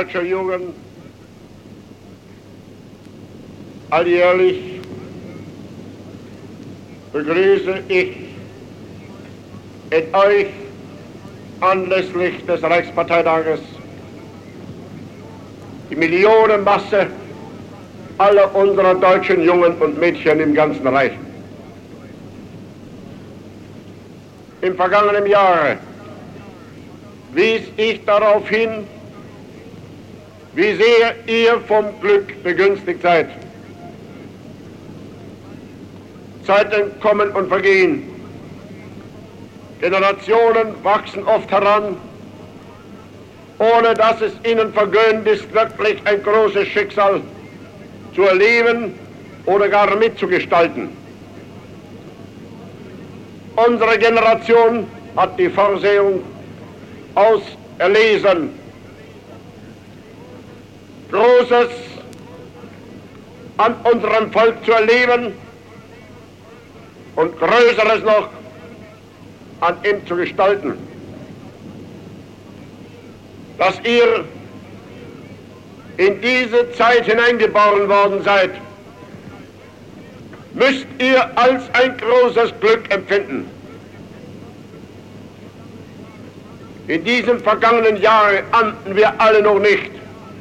deutscher Jugend alljährlich begrüße ich in euch anlässlich des Reichsparteitages die Millionenmasse aller unserer deutschen Jungen und Mädchen im ganzen Reich. Im vergangenen Jahre wies ich darauf hin, wie sehr ihr vom Glück begünstigt seid. Zeiten kommen und vergehen. Generationen wachsen oft heran, ohne dass es ihnen vergönnt ist, wirklich ein großes Schicksal zu erleben oder gar mitzugestalten. Unsere Generation hat die Vorsehung auserlesen, Großes an unserem Volk zu erleben und Größeres noch an ihm zu gestalten. Dass ihr in diese Zeit hineingeboren worden seid, müsst ihr als ein großes Glück empfinden. In diesem vergangenen Jahre ahnten wir alle noch nicht,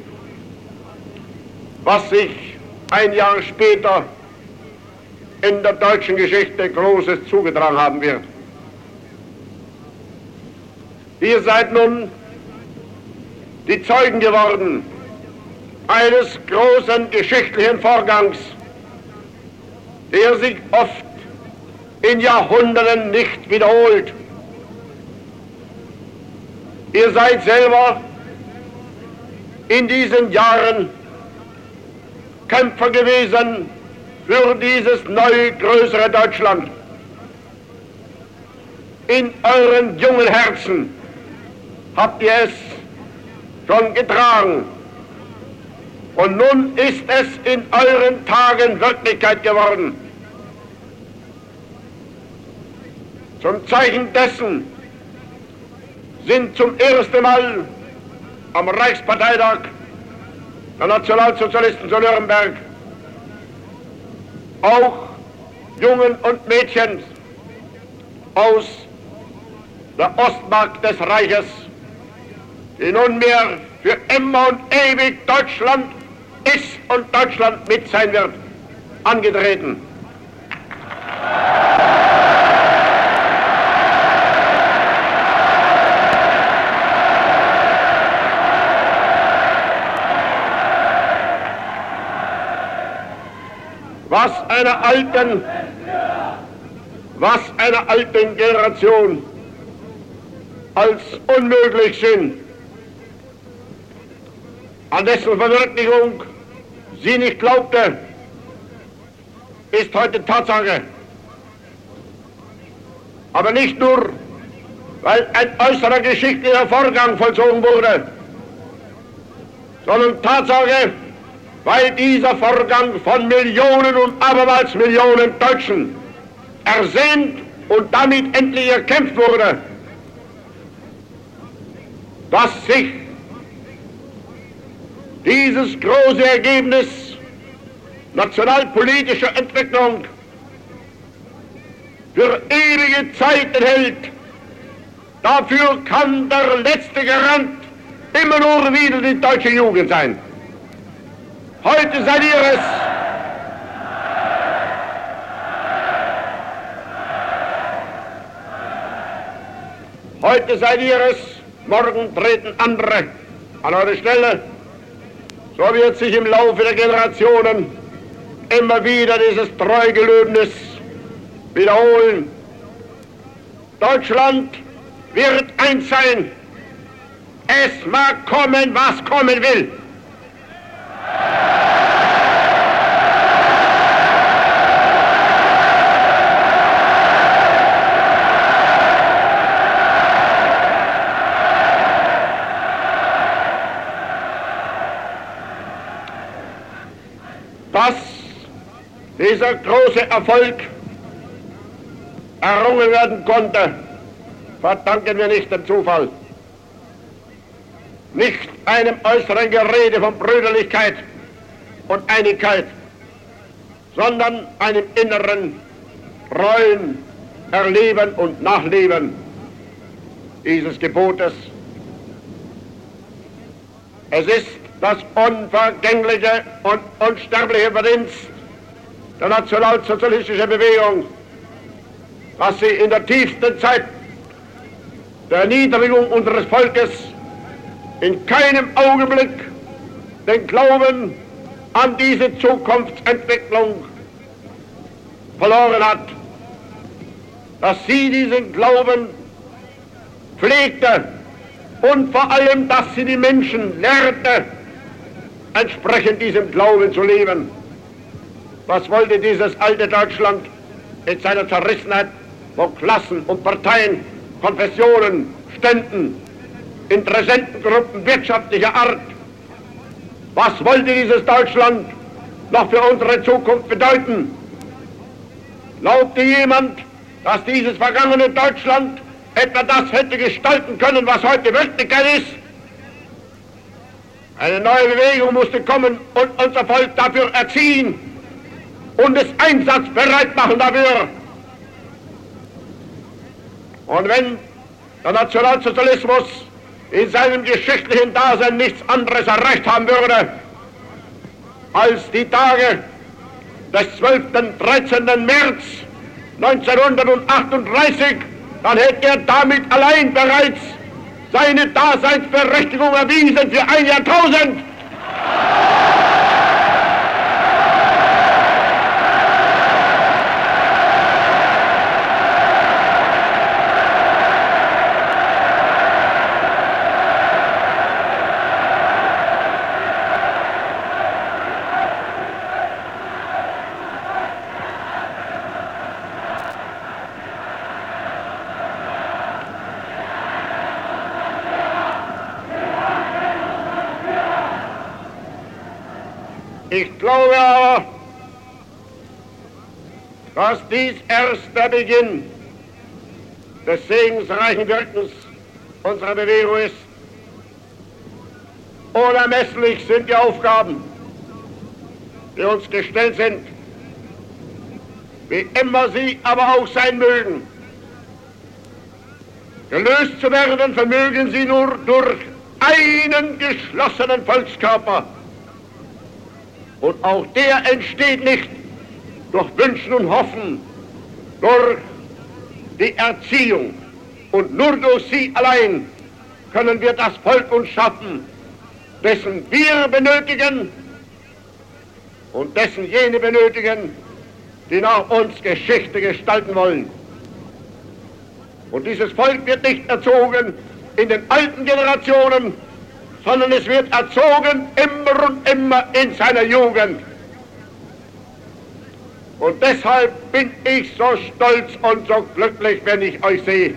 was sich ein Jahr später in der deutschen Geschichte Großes zugetragen haben wird. Ihr seid nun die Zeugen geworden eines großen geschichtlichen Vorgangs, der sich oft in Jahrhunderten nicht wiederholt. Ihr seid selber in diesen Jahren Kämpfer gewesen für dieses neue, größere Deutschland. In euren jungen Herzen habt ihr es schon getragen. Und nun ist es in euren Tagen Wirklichkeit geworden. Zum Zeichen dessen sind zum ersten Mal am Reichsparteitag der Nationalsozialisten zu Nürnberg auch Jungen und Mädchen aus der Ostmark des Reiches, die nunmehr für immer und ewig Deutschland ist und Deutschland mit sein wird, angetreten. Was einer alten Generation als unmöglich schien, an dessen Verwirklichung sie nicht glaubte, ist heute Tatsache. Aber nicht nur, weil ein äußerer geschichtlicher Vorgang vollzogen wurde, sondern Tatsache, weil dieser Vorgang von Millionen und abermals Millionen Deutschen ersehnt und damit endlich erkämpft wurde, dass sich dieses große Ergebnis nationalpolitischer Entwicklung für ewige Zeit enthält. Dafür kann der letzte Garant immer nur wieder die deutsche Jugend sein. Heute seid ihr es. Heute seid ihr es, morgen treten andere an eure Stelle. So wird sich im Laufe der Generationen immer wieder dieses Treugelöbnis wiederholen. Deutschland wird eins sein. Es mag kommen, was kommen will. Dass dieser große Erfolg errungen werden konnte, verdanken wir nicht dem Zufall. nicht einem äußeren Gerede von Brüderlichkeit und Einigkeit, sondern einem inneren, treuen Erleben und Nachleben dieses Gebotes. Es ist das unvergängliche und unsterbliche Verdienst der nationalsozialistischen Bewegung, dass sie in der tiefsten Zeit der Erniedrigung unseres Volkes in keinem Augenblick den Glauben an diese Zukunftsentwicklung verloren hat, dass sie diesen Glauben pflegte und vor allem, dass sie die Menschen lehrte, entsprechend diesem Glauben zu leben. Was wollte dieses alte Deutschland in seiner Zerrissenheit, wo Klassen und Parteien, Konfessionen, Ständen, Interessentengruppen wirtschaftlicher Art, was wollte dieses Deutschland noch für unsere Zukunft bedeuten? Glaubte jemand, dass dieses vergangene Deutschland etwa das hätte gestalten können, was heute Wirklichkeit ist? Eine neue Bewegung musste kommen und unser Volk dafür erziehen und es einsatzbereit machen dafür. Und wenn der Nationalsozialismus in seinem geschichtlichen Dasein nichts anderes erreicht haben würde, als die Tage des 12. und 13. März 1938, dann hätte er damit allein bereits seine Daseinsberechtigung erwiesen für ein Jahrtausend. Ich glaube aber, dass dies erst der Beginn des segensreichen Wirkens unserer Bewegung ist. Unermesslich sind die Aufgaben, die uns gestellt sind, wie immer sie aber auch sein mögen. Gelöst zu werden vermögen sie nur durch einen geschlossenen Volkskörper. Und auch der entsteht nicht durch Wünschen und Hoffen, durch die Erziehung. Und nur durch sie allein können wir das Volk uns schaffen, dessen wir benötigen und dessen jene benötigen, die nach uns Geschichte gestalten wollen. Und dieses Volk wird nicht erzogen in den alten Generationen, sondern es wird erzogen immer und immer in seiner Jugend. Und deshalb bin ich so stolz und so glücklich, wenn ich euch sehe.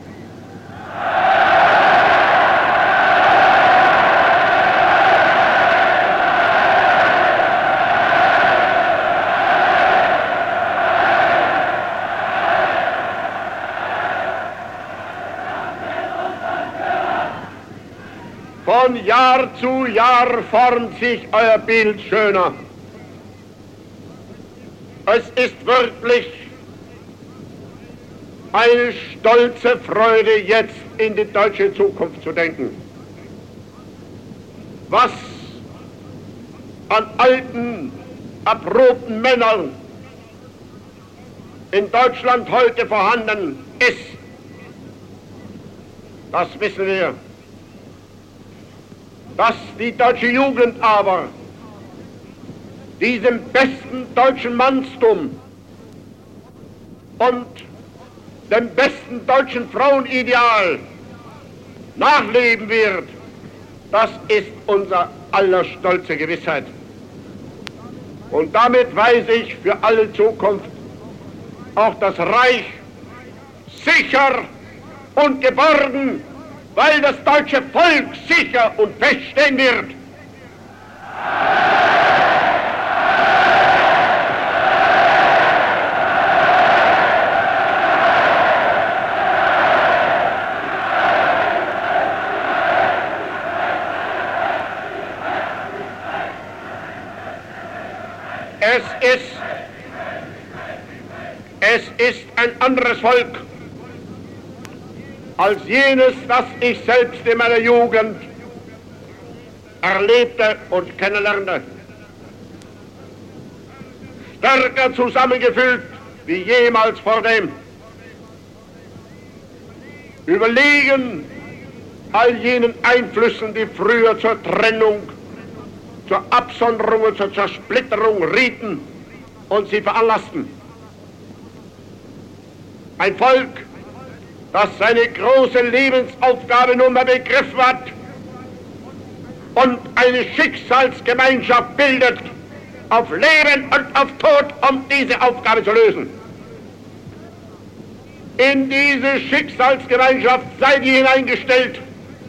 Von Jahr zu Jahr formt sich euer Bild schöner. Es ist wirklich eine stolze Freude, jetzt in die deutsche Zukunft zu denken. Was an alten, erprobten Männern in Deutschland heute vorhanden ist, das wissen wir. Dass die deutsche Jugend aber diesem besten deutschen Mannstum und dem besten deutschen Frauenideal nachleben wird, das ist unser aller stolze Gewissheit. Und damit weise ich für alle Zukunft auch das Reich sicher und geborgen, weil das deutsche Volk sicher und fest stehen wird. Es ist ein anderes Volk als jenes, das ich selbst in meiner Jugend erlebte und kennenlernte. Stärker zusammengefügt wie jemals vordem. Überlegen all jenen Einflüssen, die früher zur Trennung, zur Absonderung und zur Zersplitterung rieten und sie veranlassten. Ein Volk, das seine große Lebensaufgabe nunmehr begriffen hat und eine Schicksalsgemeinschaft bildet, auf Leben und auf Tod, um diese Aufgabe zu lösen. In diese Schicksalsgemeinschaft seid ihr hineingestellt.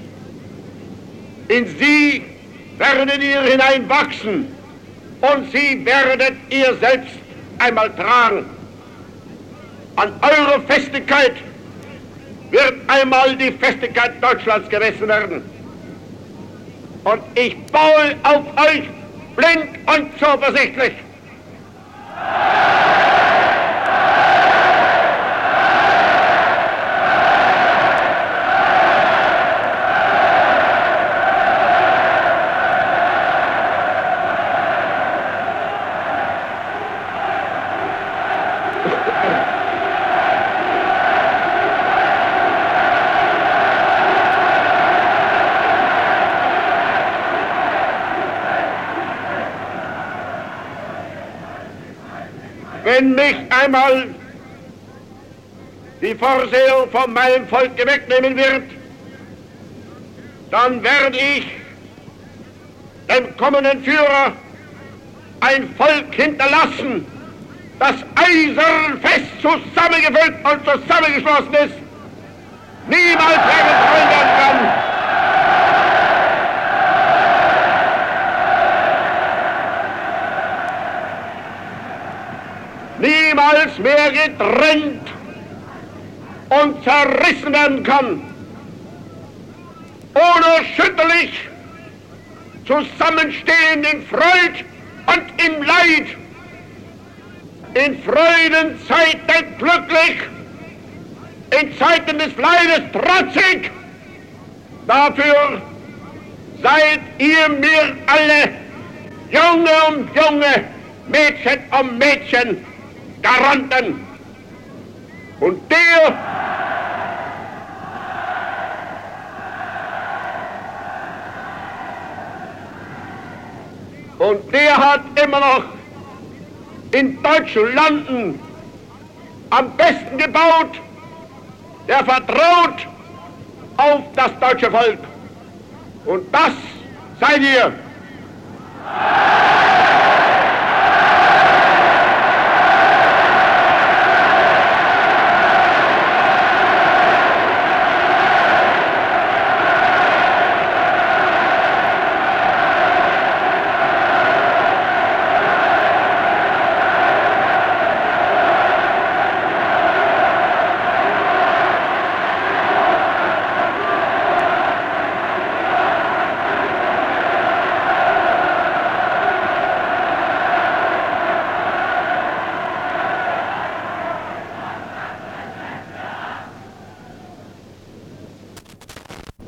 In sie werdet ihr hineinwachsen und sie werdet ihr selbst einmal tragen. An eurer Festigkeit wird einmal die Festigkeit Deutschlands gemessen werden. Und ich baue auf euch blind und zuversichtlich. Wenn mich einmal die Vorsehung von meinem Volk wegnehmen wird, dann werde ich dem kommenden Führer ein Volk hinterlassen, das eisenfest zusammengefüllt und zusammengeschlossen ist, niemals weggeträumt werden kann. Niemals mehr getrennt und zerrissen werden kann. Unerschütterlich zusammenstehen in Freud und im Leid. In Freudenzeiten glücklich, in Zeiten des Leides trotzig. Dafür seid ihr mir alle, Junge um Junge, Mädchen um Mädchen, Garanten. Und der hat immer noch in deutschen Landen am besten gebaut, der vertraut auf das deutsche Volk. Und das seid ihr.